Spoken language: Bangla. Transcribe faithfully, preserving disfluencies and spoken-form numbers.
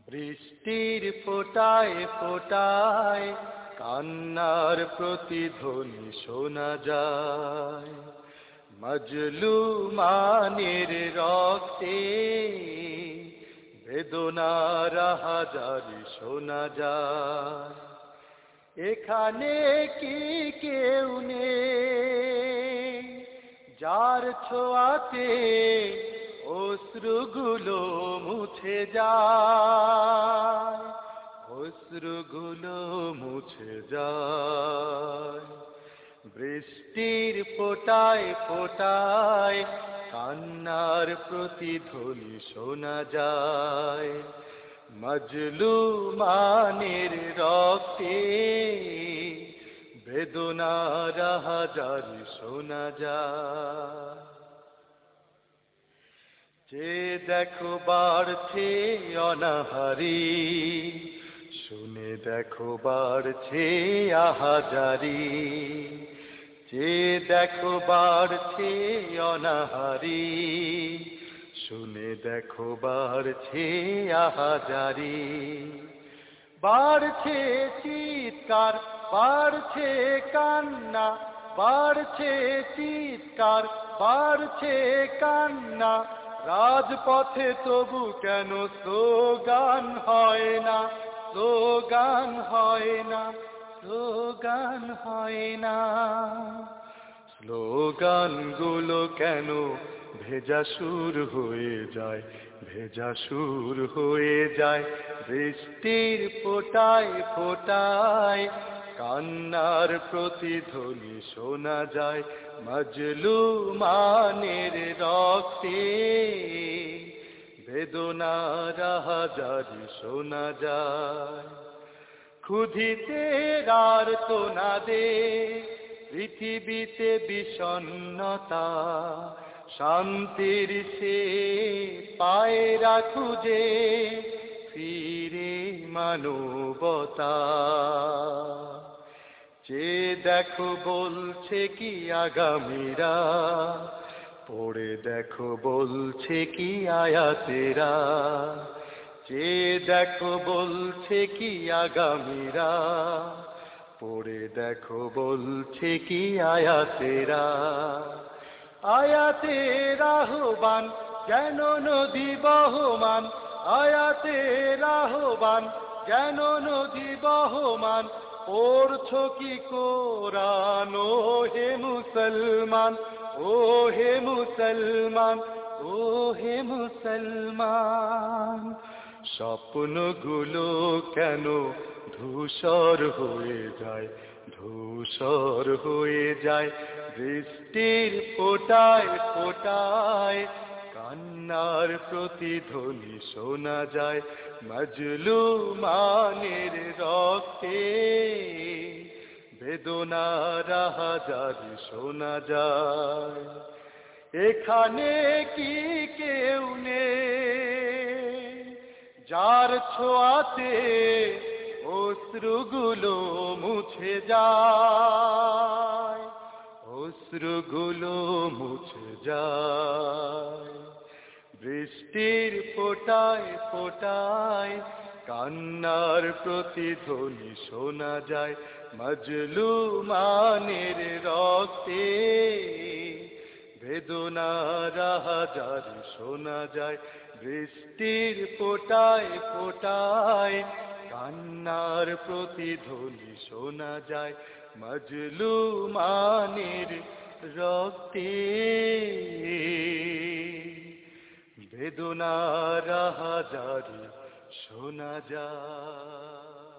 বৃষ্টির ফোঁটায় ফোঁটায় কান্নার প্রতিধ্বনি শোনা যায়, মজলুমানের রক্তে বেদনার হাজারি শোনা যায়। এখানে কি কেউ নেই যার ছোঁয়াতে অশ্রুগুলো মুছে যায়, অশ্রুগুলো মুছে যায়। বৃষ্টির ফোঁটায় ফোঁটায় কান্নার প্রতিধ্বনি শোনা যায়, মজলুমানের রক্তে বেদনার হাজারি শোনা যায়। যে দেখো বাড়ছে অনাহারি, শুনে দেখো বাড়ছে আহাজারি। যে দেখো বাড়ছে অনাহারি, শুনে দেখো বাড়ছে আহাজারি। বাড়ছে চিৎকার, বাড়ছে কান্না, বাড়ছে চিৎকার, বাড়ছে কান্না। রাজপথে তবু কেন স্লোগান হয় না, স্লোগান হয় না, স্লোগান হয় না। স্লোগানগুলো কেন ভেজা সুর হয়ে যায়, ভেজা সুর হয়ে যায়। বৃষ্টির ফোঁটায় ফোঁটায় কান্নার প্রতিধ্বনি শোনা যায়, মজলুমানের রক্তে বেদনার হাজারি শোনা যায়। ক্ষুধিতে আর্তনাদে পৃথিবীতে বিষণ্ণতা, শান্তির সে পায়রা খুঁজে ফিরে মানবতা। যে দেখো বলছে কি আগামীরা, পড়ে দেখো বলছে কি আয়াতেরা। যে দেখো বলছে কি আগামীরা, পড়ে দেখো বলছে কি আয়াতেরা। আয়াতের আহ্বান যেন নদী বহমান, আয়াতের আহ্বান যেন নদী বহমান। পড়ছো কি কোরআন ও হে মুসলমান, ও হে মুসলমান, ও হে মুসলমান। স্বপ্নগুলো কেন ধূসর হয়ে যায়, ধূসর হয়ে যায়। বৃষ্টির ফোঁটায় ফোঁটায় কান্নার প্রতিধ্বনি শোনা যায়, মজলুমানের রক্তে বেদনার হাজারি শোনা যায়। এখানে কি কেউ নেই যার ছোঁয়াতে অশ্রুগুলো মুছে যায়, অশ্রুগুলো মুছে যায়। বৃষ্টির ফোঁটায় ফোঁটায় কান্নার প্রতিধ্বনি শোনা যায়, মজলুমানের রক্তে বেদনার হাজারি শোনা যায়। বৃষ্টির ফোঁটায় ফোঁটায় কান্নার প্রতিধ্বনি শোনা যায়, মজলুমানের রক্তে বেদনার হাজারি শোনা যায়।